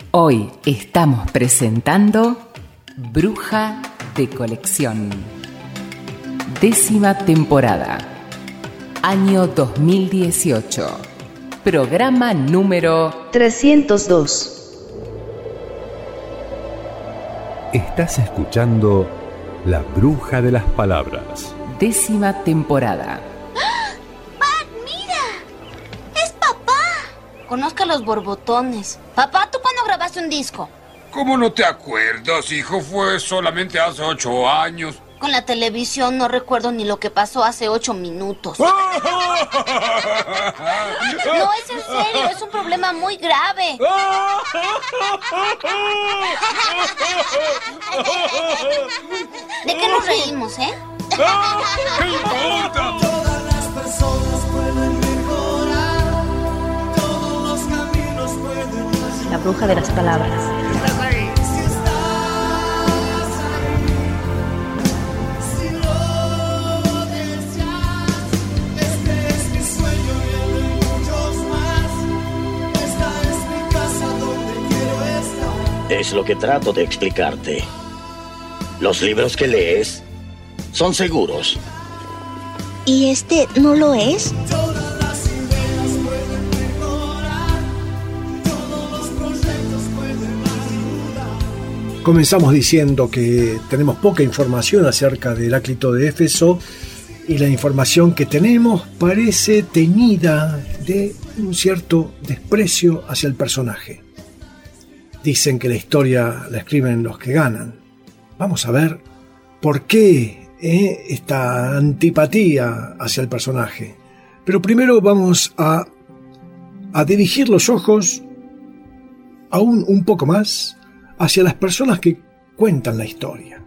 Hoy estamos presentando Bruja de Colección. 10ª temporada. Año 2018. Programa número 302. Estás escuchando La Bruja de las Palabras. 10ª temporada. Conozca los borbotones. Papá, ¿tú cuándo grabaste un disco? ¿Cómo no te acuerdas, hijo? Fue solamente hace 8 años. Con la televisión no recuerdo ni lo que pasó hace 8 minutos. No, es en serio, es un problema muy grave. ¿De qué nos reímos, eh? ¿Qué importa? Todas las personas pueden mejorar, todos los caminos pueden pasar. La bruja de las palabras. Si estás ahí, si lo deseas, este es mi sueño y el de muchos más. Esta es mi casa donde quiero estar. Es lo que trato de explicarte. Los libros que lees son seguros. ¿Y este no lo es? Todas las ideas pueden mejorar, todos los proyectos pueden ayudar. Comenzamos diciendo que tenemos poca información acerca de Heráclito de Éfeso y la información que tenemos parece teñida de un cierto desprecio hacia el personaje. Dicen que la historia la escriben los que ganan. Vamos a ver por qué esta antipatía hacia el personaje. Pero primero vamos a dirigir los ojos aún un poco más hacia las personas que cuentan la historia.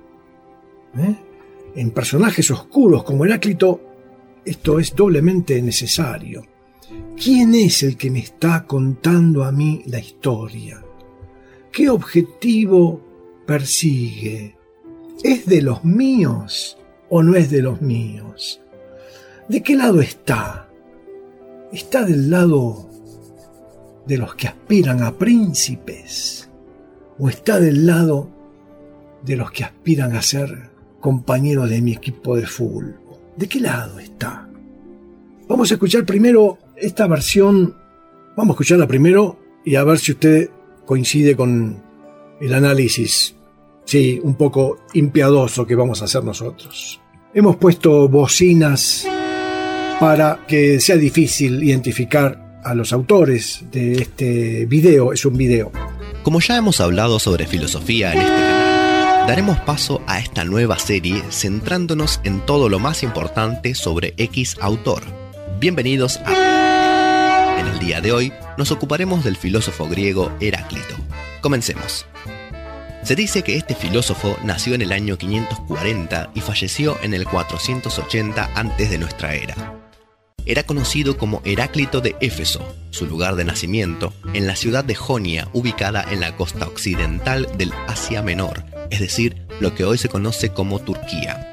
En personajes oscuros como Heráclito, esto es doblemente necesario. ¿Quién es el que me está contando a mí la historia? ¿Qué objetivo persigue? ¿Es de los míos o no es de los míos? ¿De qué lado está? ¿Está del lado de los que aspiran a príncipes? ¿O está del lado de los que aspiran a ser compañeros de mi equipo de fútbol? ¿De qué lado está? Vamos a escuchar primero esta versión. Vamos a escucharla primero y a ver si usted coincide con el análisis, sí, un poco impiadoso que vamos a hacer nosotros. Hemos puesto bocinas para que sea difícil identificar a los autores de este video. Es un video. Como ya hemos hablado sobre filosofía en este canal, daremos paso a esta nueva serie centrándonos en todo lo más importante sobre X autor. Bienvenidos a... En el día de hoy nos ocuparemos del filósofo griego Heráclito. Comencemos. Se dice que este filósofo nació en el año 540 y falleció en el 480 antes de nuestra era. Era conocido como Heráclito de Éfeso, su lugar de nacimiento, en la ciudad de Jonia, ubicada en la costa occidental del Asia Menor, es decir, lo que hoy se conoce como Turquía.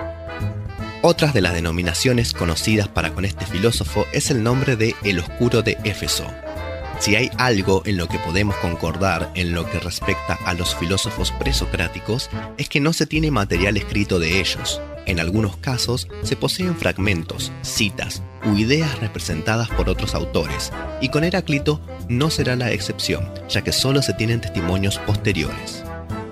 Otras de las denominaciones conocidas para con este filósofo es el nombre de El Oscuro de Éfeso. Si hay algo en lo que podemos concordar en lo que respecta a los filósofos presocráticos, es que no se tiene material escrito de ellos. En algunos casos se poseen fragmentos, citas u ideas representadas por otros autores, y con Heráclito no será la excepción, ya que solo se tienen testimonios posteriores.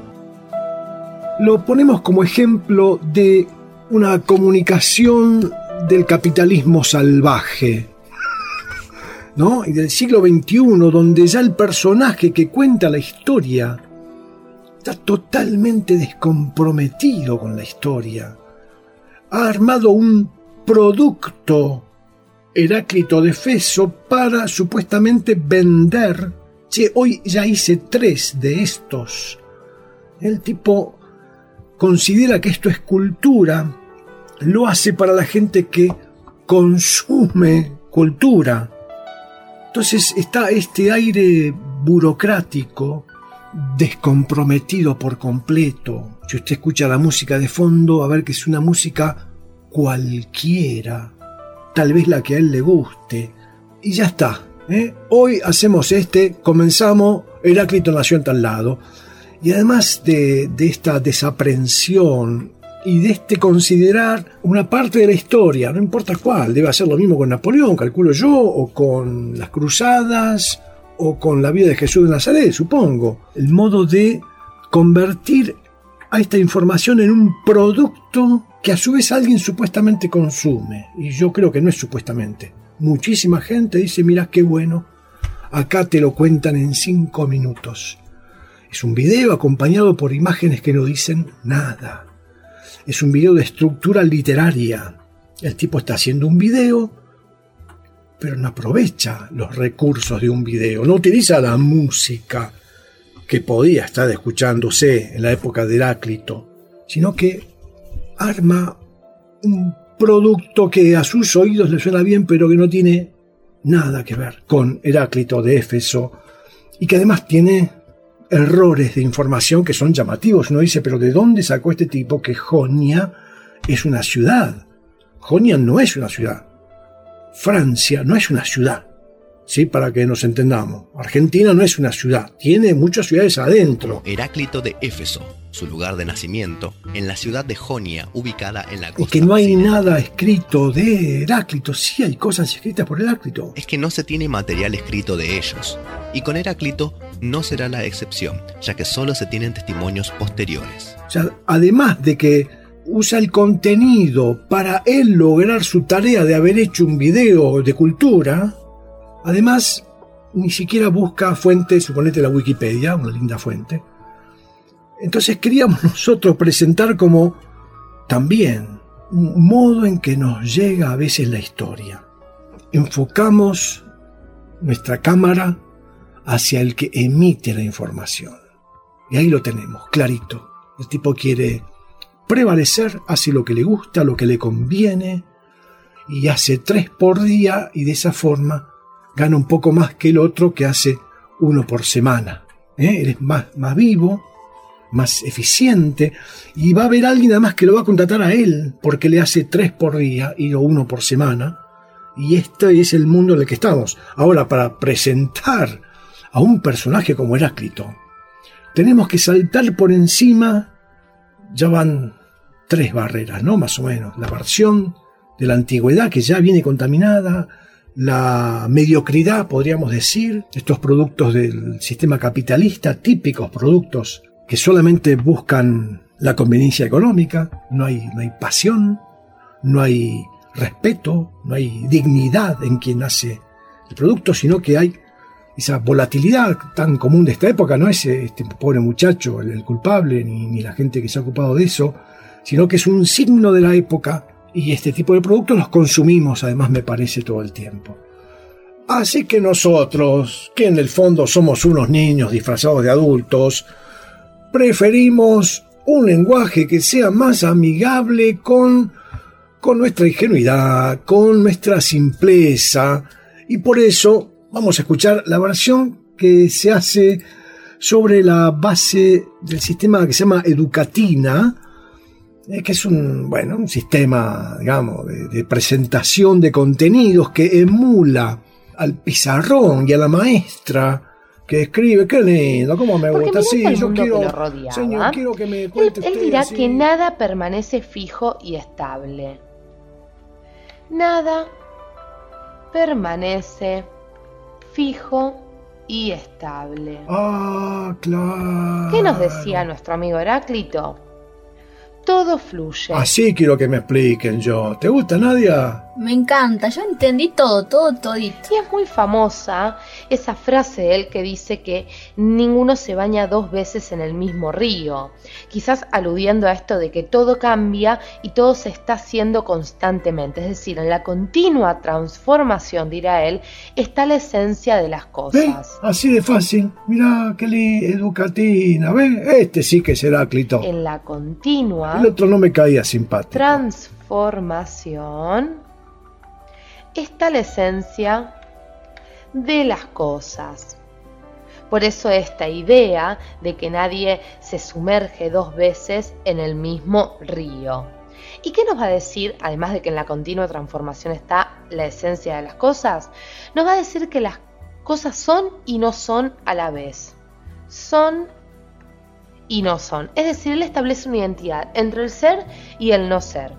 Lo ponemos como ejemplo de una comunicación del capitalismo salvaje, ¿no? Y del siglo XXI, donde ya el personaje que cuenta la historia está totalmente descomprometido con la historia. Ha armado un producto, Heráclito de Éfeso, para supuestamente vender. Che, hoy ya hice 3 de estos. El tipo considera que esto es cultura, lo hace para la gente que consume cultura. Entonces está este aire burocrático, descomprometido por completo. Si usted escucha la música de fondo, a ver que es una música cualquiera, tal vez la que a él le guste, y ya está. Hoy hacemos comenzamos Heráclito nació en tal lado. Y además de esta desaprensión y de este considerar una parte de la historia, no importa cuál, debe hacer lo mismo con Napoleón, calculo yo, o con las cruzadas, o con la vida de Jesús de Nazaret, supongo. El modo de convertir a esta información en un producto que a su vez alguien supuestamente consume. Y yo creo que no es supuestamente. Muchísima gente dice, mirá qué bueno, acá te lo cuentan en 5 minutos. Es un video acompañado por imágenes que no dicen nada. Es un video de estructura literaria. El tipo está haciendo un video, pero no aprovecha los recursos de un video. No utiliza la música que podía estar escuchándose en la época de Heráclito, sino que arma un producto que a sus oídos le suena bien, pero que no tiene nada que ver con Heráclito de Éfeso, y que además tiene errores de información que son llamativos. Uno dice, pero ¿de dónde sacó este tipo que Jonia es una ciudad? Jonia no es una ciudad. Francia no es una ciudad, ¿sí? Para que nos entendamos. Argentina no es una ciudad, tiene muchas ciudades adentro. Heráclito de Éfeso, su lugar de nacimiento, en la ciudad de Jonia, ubicada en la costa. Y que no hay nada escrito de Heráclito. Sí hay cosas escritas por Heráclito. Es que no se tiene material escrito de ellos. Y con Heráclito no será la excepción, ya que solo se tienen testimonios posteriores. O sea, además de que usa el contenido para él lograr su tarea de haber hecho un video de cultura, además ni siquiera busca fuentes, suponete la Wikipedia, una linda fuente. Entonces queríamos nosotros presentar como también un modo en que nos llega a veces la historia. Enfocamos nuestra cámara hacia el que emite la información. Y ahí lo tenemos, clarito. El tipo quiere prevalecer, hace lo que le gusta, lo que le conviene, y hace 3 por día, y de esa forma gana un poco más que el otro que hace 1 por semana. Él es más vivo, más eficiente, y va a haber alguien además que lo va a contratar a él, porque le hace 3 por día y no 1 por semana. Y este es el mundo en el que estamos. Ahora, para presentar a un personaje como Heráclito, tenemos que saltar por encima, ya van 3 barreras, ¿no? Más o menos. La versión de la antigüedad que ya viene contaminada, la mediocridad, podríamos decir, estos productos del sistema capitalista, típicos productos que solamente buscan la conveniencia económica, no hay pasión, no hay respeto, no hay dignidad en quien hace el producto, sino que hay esa volatilidad tan común de esta época. No es este pobre muchacho el culpable, ni la gente que se ha ocupado de eso, sino que es un signo de la época, y este tipo de productos los consumimos, además, me parece, todo el tiempo. Así que nosotros, que en el fondo somos unos niños disfrazados de adultos, preferimos un lenguaje que sea más amigable con nuestra ingenuidad, con nuestra simpleza, y por eso vamos a escuchar la versión que se hace sobre la base del sistema que se llama Educatina, que es un sistema, digamos, de presentación de contenidos que emula al pizarrón y a la maestra que escribe. Qué lindo, cómo me gusta. Sí, yo quiero, señor, quiero que me cuente él dirá que nada permanece fijo y estable. Nada permanece fijo y estable. Ah, claro. ¿Qué nos decía nuestro amigo Heráclito? Todo fluye. Así quiero que me expliquen yo. ¿Te gusta, Nadia? Me encanta, yo entendí todito. Y es muy famosa esa frase de él que dice que ninguno se baña 2 veces en el mismo río. Quizás aludiendo a esto de que todo cambia y todo se está haciendo constantemente. Es decir, en la continua transformación, dirá él, está la esencia de las cosas. ¿Ves? Así de fácil. Mirá, qué Educatina. ¿Ves? Este sí que es Heráclito. En la continua... El otro no me caía simpático. Transformación está la esencia de las cosas. Por eso esta idea de que nadie se sumerge 2 veces en el mismo río. ¿Y qué nos va a decir, además de que en la continua transformación está la esencia de las cosas? Nos va a decir que las cosas son y no son a la vez. son y no son. Es decir, él establece una identidad entre el ser y el no ser.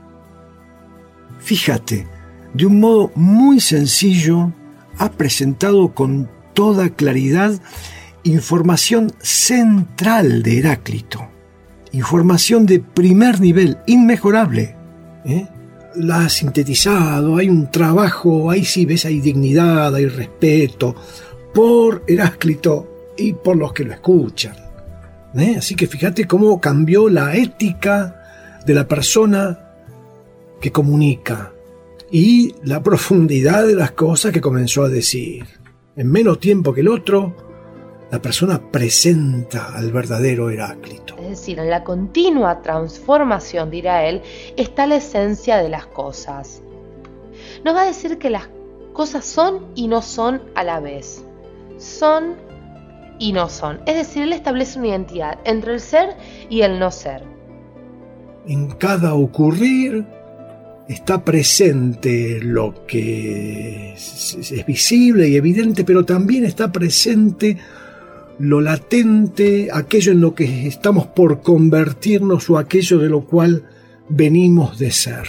Fíjate, de un modo muy sencillo, ha presentado con toda claridad información central de Heráclito. Información de primer nivel, inmejorable. La ha sintetizado, hay un trabajo, ahí sí ves, hay dignidad, hay respeto por Heráclito y por los que lo escuchan. Así que fíjate cómo cambió la ética de la persona que comunica y la profundidad de las cosas que comenzó a decir. En menos tiempo que el otro, la persona presenta al verdadero Heráclito. Es decir, en la continua transformación, dirá él, está la esencia de las cosas. Nos va a decir que las cosas son y no son a la vez. Son y no son. Es decir, él establece una identidad entre el ser y el no ser. En cada ocurrir está presente lo que es visible y evidente, pero también está presente lo latente, aquello en lo que estamos por convertirnos o aquello de lo cual venimos de ser.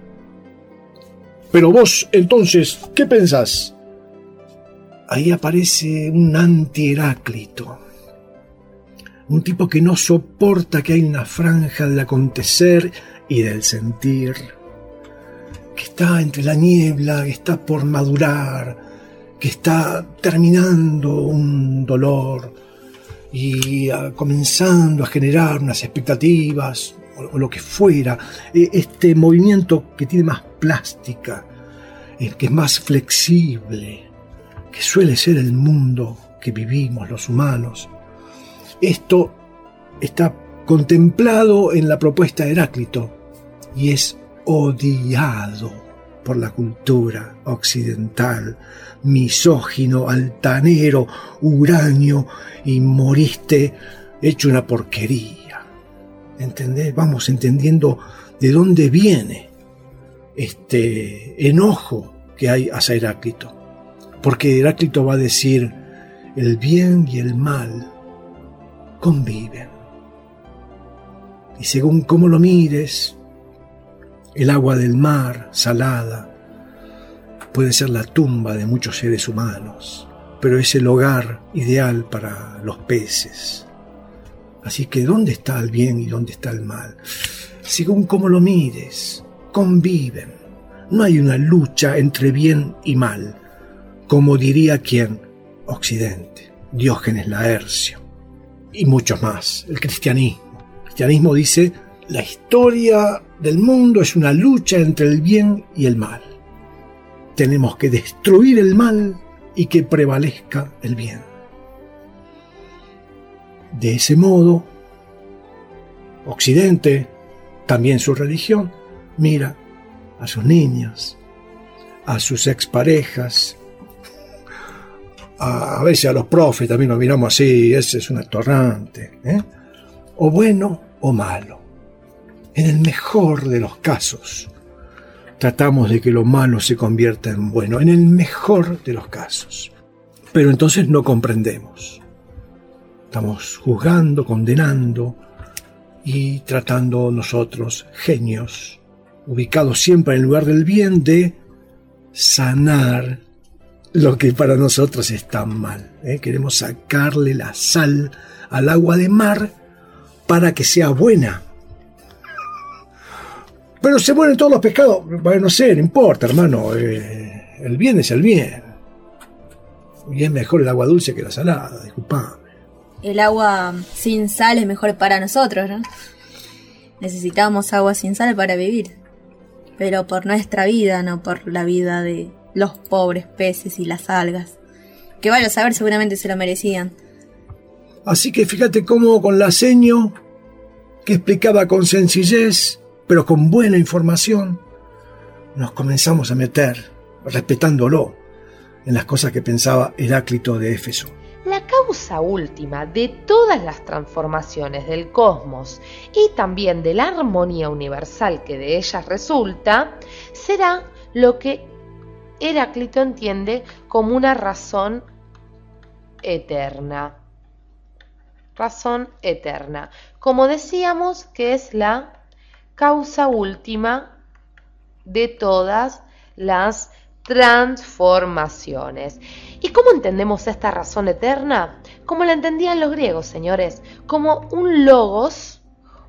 Pero vos, entonces, ¿qué pensás? Ahí aparece un anti-Heráclito, un tipo que no soporta que hay una franja del acontecer y del sentir, que está entre la niebla, que está por madurar, que está terminando un dolor y comenzando a generar unas expectativas o lo que fuera. Este movimiento que tiene más plástica, que es más flexible, que suele ser el mundo que vivimos los humanos. Esto está contemplado en la propuesta de Heráclito y es odiado por la cultura occidental, misógino, altanero, huraño, y moriste hecho una porquería. ¿Entendés? Vamos entendiendo de dónde viene este enojo que hay hacia Heráclito. Porque Heráclito va a decir, el bien y el mal conviven. Y según cómo lo mires, el agua del mar, salada, puede ser la tumba de muchos seres humanos, pero es el hogar ideal para los peces. Así que, ¿dónde está el bien y dónde está el mal? Según cómo lo mires, conviven. No hay una lucha entre bien y mal, como diría ¿quién? Occidente, Diógenes Laercio, y muchos más. El cristianismo. El cristianismo dice, la historia del mundo es una lucha entre el bien y el mal. Tenemos que destruir el mal y que prevalezca el bien. De ese modo, Occidente, también su religión, mira a sus niños, a sus exparejas, a veces a los profes también nos miramos así, ese es un atorrante, o bueno o malo. En el mejor de los casos, tratamos de que lo malo se convierta en bueno, en el mejor de los casos. Pero entonces no comprendemos. Estamos juzgando, condenando y tratando nosotros, genios, ubicados siempre en el lugar del bien, de sanar lo que para nosotros está mal. Queremos sacarle la sal al agua de mar para que sea buena. Pero se mueren todos los pescados. Bueno, no sé, no importa, hermano. El bien es el bien. Y es mejor el agua dulce que la salada, disculpame. El agua sin sal es mejor para nosotros, ¿no? Necesitamos agua sin sal para vivir. Pero por nuestra vida, no por la vida de los pobres peces y las algas. Que vaya a saber, seguramente se lo merecían. Así que fíjate cómo con la seño, que explicaba con sencillez, pero con buena información, nos comenzamos a meter, respetándolo, en las cosas que pensaba Heráclito de Éfeso. La causa última de todas las transformaciones del cosmos y también de la armonía universal que de ellas resulta, será lo que Heráclito entiende como una razón eterna. razón eterna. Como decíamos, que es la causa última de todas las transformaciones. ¿Y cómo entendemos esta razón eterna? Como la entendían los griegos, señores, como un logos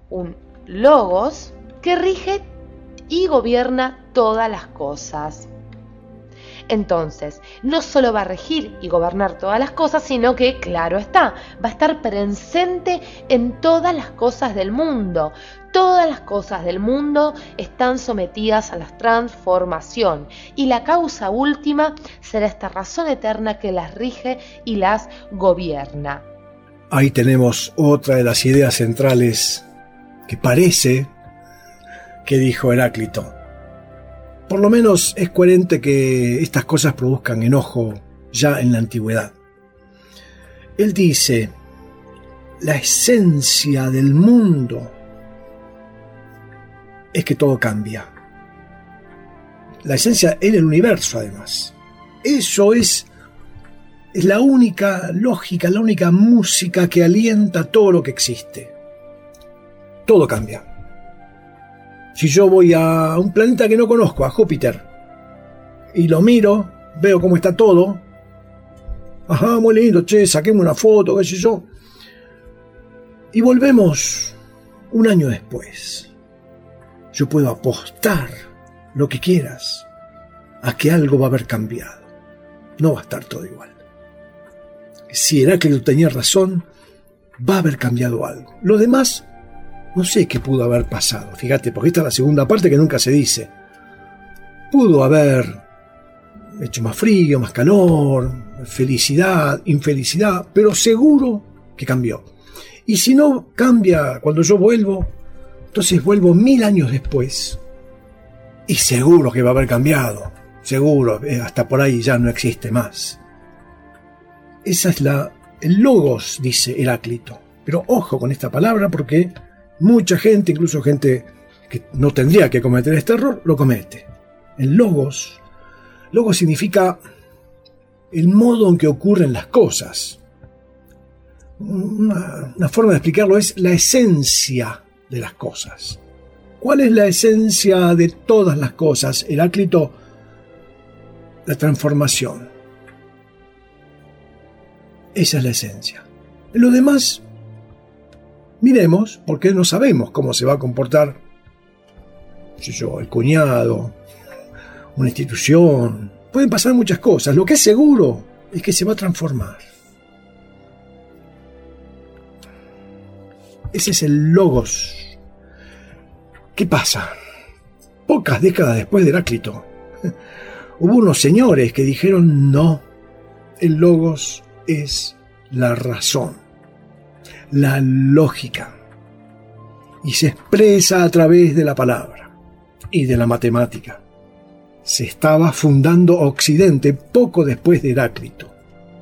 que rige y gobierna todas las cosas. Entonces, no solo va a regir y gobernar todas las cosas, sino que, claro está, va a estar presente en todas las cosas del mundo. Todas las cosas del mundo están sometidas a la transformación y la causa última será esta razón eterna que las rige y las gobierna. Ahí tenemos otra de las ideas centrales que parece que dijo Heráclito. Por lo menos es coherente que estas cosas produzcan enojo ya en la antigüedad. Él dice, la esencia del mundo es que todo cambia. La esencia en el universo, además. Eso es la única lógica, la única música que alienta todo lo que existe. Todo cambia. Si yo voy a un planeta que no conozco, a Júpiter, y lo miro, veo cómo está todo. Ajá, muy lindo, che, saquemos una foto, qué sé yo. Y volvemos un año después. Yo puedo apostar lo que quieras a que algo va a haber cambiado. No va a estar todo igual. Si Heráclito tenía razón, va a haber cambiado algo. Lo demás, no sé qué pudo haber pasado. Fíjate, porque esta es la segunda parte que nunca se dice. Pudo haber hecho más frío, más calor, felicidad, infelicidad, pero seguro que cambió. Y si no cambia cuando yo vuelvo, entonces vuelvo 1000 años después y seguro que va a haber cambiado. Seguro, hasta por ahí ya no existe más. Esa es el logos, dice Heráclito. Pero ojo con esta palabra porque mucha gente, incluso gente que no tendría que cometer este error, lo comete. El logos significa el modo en que ocurren las cosas. Una forma de explicarlo es la esencia de las cosas. ¿Cuál es la esencia de todas las cosas? Heráclito, la transformación. Esa es la esencia. Lo demás, miremos, porque no sabemos cómo se va a comportar, el cuñado, una institución. Pueden pasar muchas cosas. Lo que es seguro es que se va a transformar. Ese es el logos. ¿Qué pasa? Pocas décadas después de Heráclito, hubo unos señores que dijeron no, el logos es la razón, la lógica, y se expresa a través de la palabra y de la matemática. Se estaba fundando Occidente poco después de Heráclito.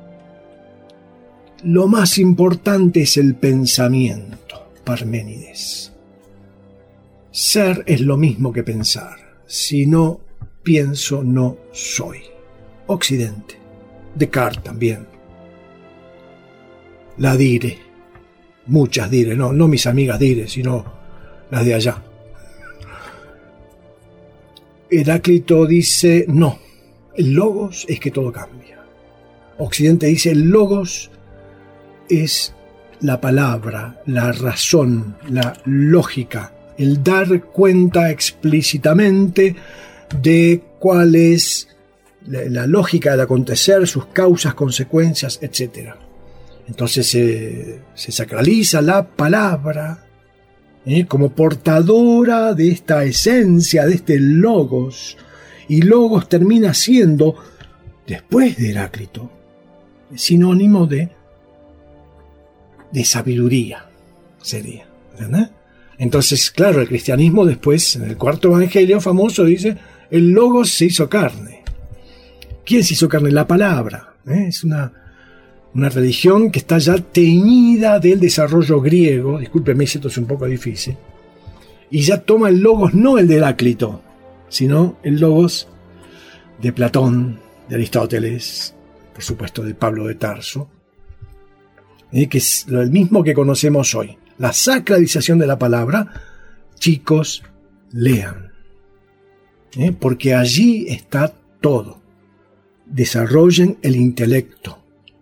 Lo más importante es el pensamiento, Parménides. Ser es lo mismo que pensar. Si no pienso, no soy. Occidente. Descartes también. La Dire. Muchas Dire, no mis amigas Dire, sino las de allá. Heráclito dice, no, el logos es que todo cambia. Occidente dice, el logos es la palabra, la razón, la lógica, el dar cuenta explícitamente de cuál es la lógica del acontecer, sus causas, consecuencias, etc. Entonces se sacraliza la palabra como portadora de esta esencia, de este logos, y logos termina siendo, después de Heráclito, sinónimo de sabiduría, sería, ¿verdad? Entonces, claro, el cristianismo después, en el cuarto evangelio famoso, dice, el logos se hizo carne. ¿Quién se hizo carne? La palabra. Es una religión que está ya teñida del desarrollo griego, discúlpeme si esto es un poco difícil, y ya toma el logos, no el de Heráclito, sino el logos de Platón, de Aristóteles, por supuesto de Pablo de Tarso, que es lo mismo que conocemos hoy. La sacralización de la palabra. Chicos, lean, porque allí está todo. Desarrollen el intelecto.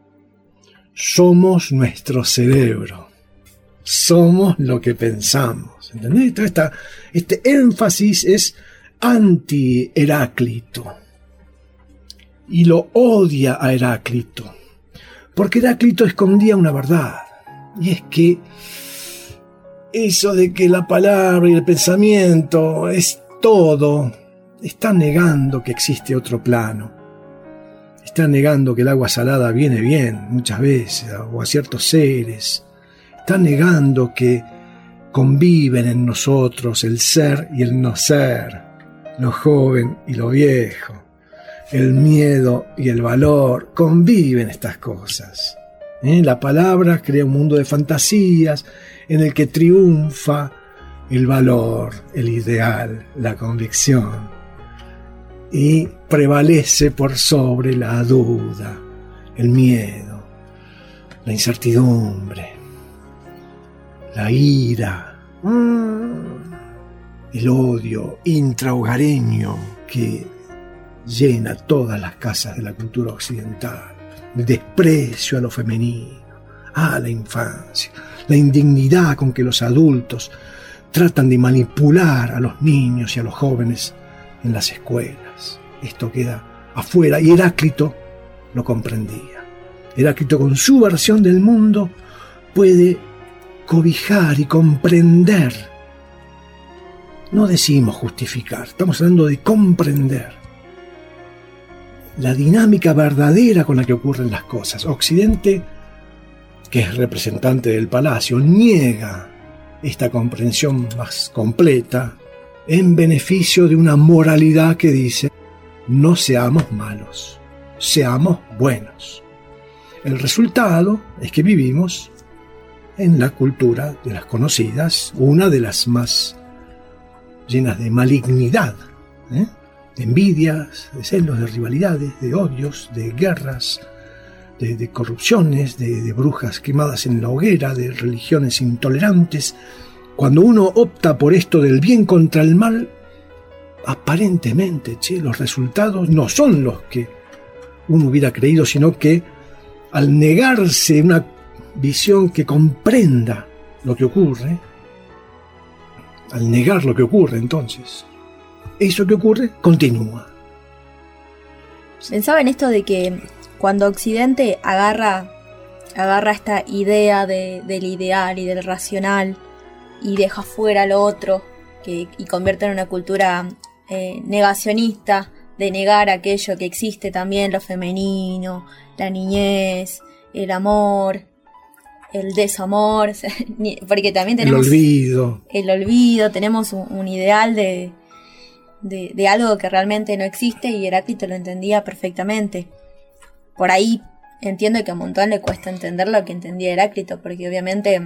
Somos nuestro cerebro. Somos lo que pensamos. ¿Entendés? Entonces este énfasis es anti-Heráclito. Y lo odia a Heráclito. Porque Heráclito escondía una verdad. Y es que eso de que la palabra y el pensamiento es todo, está negando que existe otro plano. Está negando que el agua salada viene bien muchas veces, o a ciertos seres. Está negando que conviven en nosotros el ser y el no ser, lo joven y lo viejo, el miedo y el valor. Conviven estas cosas. La palabra crea un mundo de fantasías en el que triunfa el valor, el ideal, la convicción, y prevalece por sobre la duda, el miedo, la incertidumbre, la ira, el odio intrahogareño que llena todas las casas de la cultura occidental, el desprecio a lo femenino, a la infancia, la indignidad con que los adultos tratan de manipular a los niños y a los jóvenes en las escuelas. Esto queda afuera y Heráclito lo comprendía. Heráclito, con su versión del mundo, puede cobijar y comprender. No decimos justificar, estamos hablando de comprender la dinámica verdadera con la que ocurren las cosas. Occidente, que es representante del palacio, niega esta comprensión más completa en beneficio de una moralidad que dice: no seamos malos, seamos buenos. El resultado es que vivimos en la cultura de las conocidas, una de las más llenas de malignidad, de envidias, de celos, de rivalidades, de odios, de guerras, de corrupciones, de brujas quemadas en la hoguera, de religiones intolerantes. Cuando uno opta por esto del bien contra el mal, aparentemente, los resultados no son los que uno hubiera creído, sino que al negarse una visión que comprenda lo que ocurre, al negar lo que ocurre, entonces, eso que ocurre continúa. Pensaba en esto de que cuando Occidente agarra esta idea del ideal y del racional y deja fuera lo otro y convierte en una cultura negacionista, de negar aquello que existe también, lo femenino, la niñez, el amor, el desamor, porque también tenemos el olvido, tenemos un ideal de algo que realmente no existe, y Heráclito lo entendía perfectamente. Por ahí entiendo que a un montón le cuesta entender lo que entendía Heráclito, porque obviamente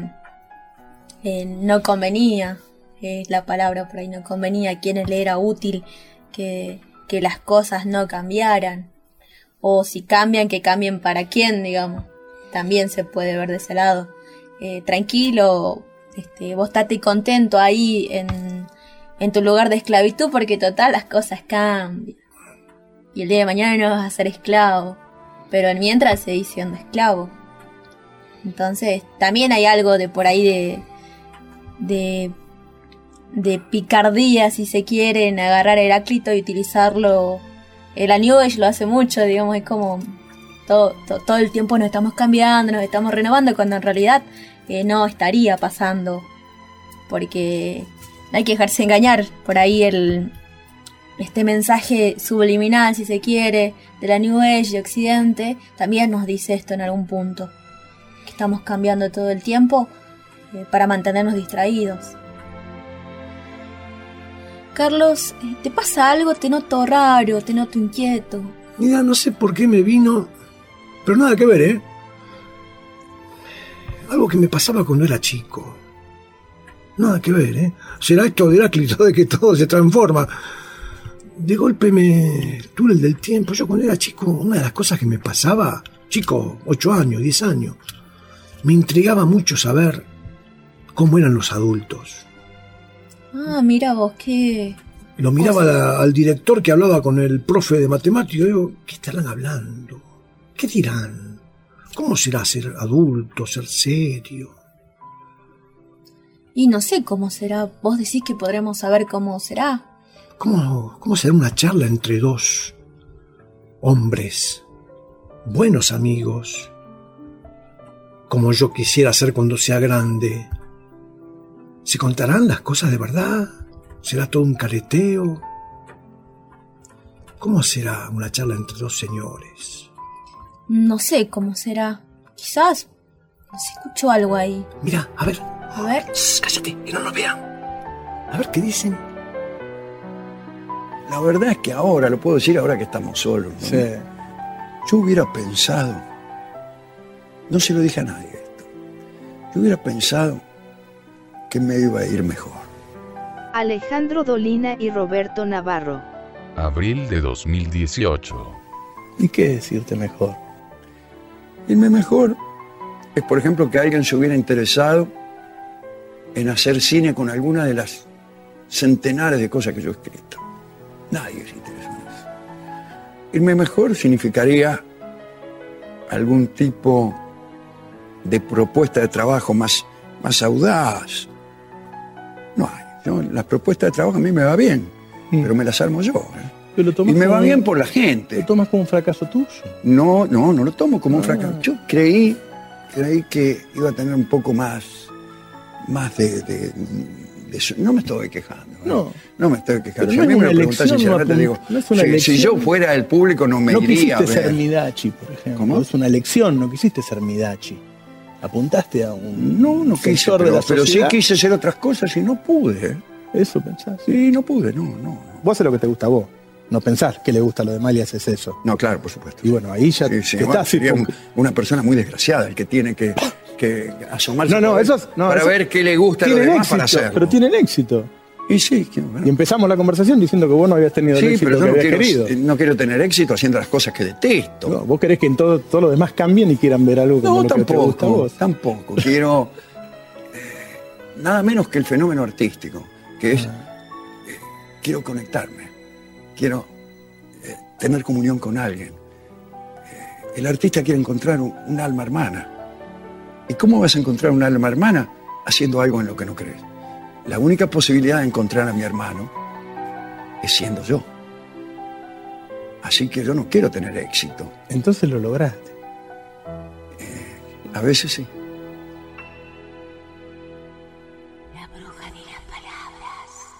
no convenía, la palabra por ahí no convenía, a quienes le era útil que las cosas no cambiaran, o si cambian, que cambien para quién, digamos. También se puede ver de ese lado. Tranquilo, vos estate contento ahí en tu lugar de esclavitud, porque total las cosas cambian, y el día de mañana no vas a ser esclavo, pero mientras seguís siendo esclavo. Entonces también hay algo de por ahí de picardía, si se quiere, en agarrar a Heráclito y utilizarlo. La New Age lo hace mucho, digamos, es como todo el tiempo nos estamos cambiando, nos estamos renovando, cuando en realidad no estaría pasando, porque no hay que dejarse engañar. Por ahí este mensaje subliminal, si se quiere, de la New Age de Occidente, también nos dice esto en algún punto, que estamos cambiando todo el tiempo para mantenernos distraídos. Carlos, ¿te pasa algo? Te noto raro, te noto inquieto. Mira, no sé por qué me vino, pero nada que ver, Algo que me pasaba cuando era chico. Nada que ver, Será esto de Heráclito, de que todo se transforma. De golpe el túnel del tiempo. Yo cuando era chico, una de las cosas que me pasaba, chico, 8 años, 10 años, Me intrigaba mucho saber cómo eran los adultos. Ah, mira vos, qué... Lo miraba al director que hablaba con el profe de matemáticas y digo, ¿qué estarán hablando? ¿Qué dirán? ¿Cómo será ser adulto, ser serio? Y no sé cómo será. Vos decís que podremos saber cómo será. ¿Cómo será una charla entre dos hombres, buenos amigos, como yo quisiera ser cuando sea grande? ¿Se contarán las cosas de verdad? ¿Será todo un careteo? ¿Cómo será una charla entre dos señores? No sé cómo será. Quizás se escuchó algo ahí. Mira, a ver. A ver. Shh, cállate, que no nos vean. A ver qué dicen. La verdad es que ahora, lo puedo decir ahora que estamos solos, ¿no? Sí. Yo hubiera pensado, no se lo dije a nadie esto, yo hubiera pensado que me iba a ir mejor. Alejandro Dolina y Roberto Navarro. Abril de 2018. ¿Y qué decirte mejor? Irme mejor es, por ejemplo, que alguien se hubiera interesado en hacer cine con alguna de las centenares de cosas que yo he escrito. Nadie se interesó en eso. Irme mejor significaría algún tipo de propuesta de trabajo más audaz. No hay. Las propuestas de trabajo a mí me va bien, pero me las armo yo. Pero y me va bien por la gente. ¿Lo tomas como un fracaso tuyo? No lo tomo como un fracaso. Yo creí que iba a tener un poco más de eso. No me estoy quejando. No me estoy quejando. Si a mí me lo preguntas sinceramente, digo, si yo fuera el público no me iría a ver. No quisiste ser Midachi, por ejemplo. ¿Cómo? Es una elección, no quisiste ser Midachi. Apuntaste a un... No quise, pero sí quise hacer otras cosas y no pude. ¿Eso pensás? Sí, no pude, no. Vos haces lo que te gusta a vos. No pensás que le gusta lo demás y haces eso. No, claro, por supuesto. Y bueno, ahí ya estás... Sería una persona muy desgraciada el que tiene que asomarse para ver qué le gusta a los demás para hacerlo. Pero tienen éxito. Y sí. Bueno. Y empezamos la conversación diciendo que vos no habías tenido el éxito que habías querido. No quiero tener éxito haciendo las cosas que detesto. No, vos querés que en todo lo demás cambien y quieran ver algo como lo que te gusta a vos. Tampoco. Quiero nada menos que el fenómeno artístico, que es quiero conectarme, quiero tener comunión con alguien. El artista quiere encontrar un alma hermana. ¿Y cómo vas a encontrar un alma hermana? Haciendo algo en lo que no crees. La única posibilidad de encontrar a mi hermano es siendo yo. Así que yo no quiero tener éxito. Entonces lo lograste. A veces sí. La bruja de las palabras.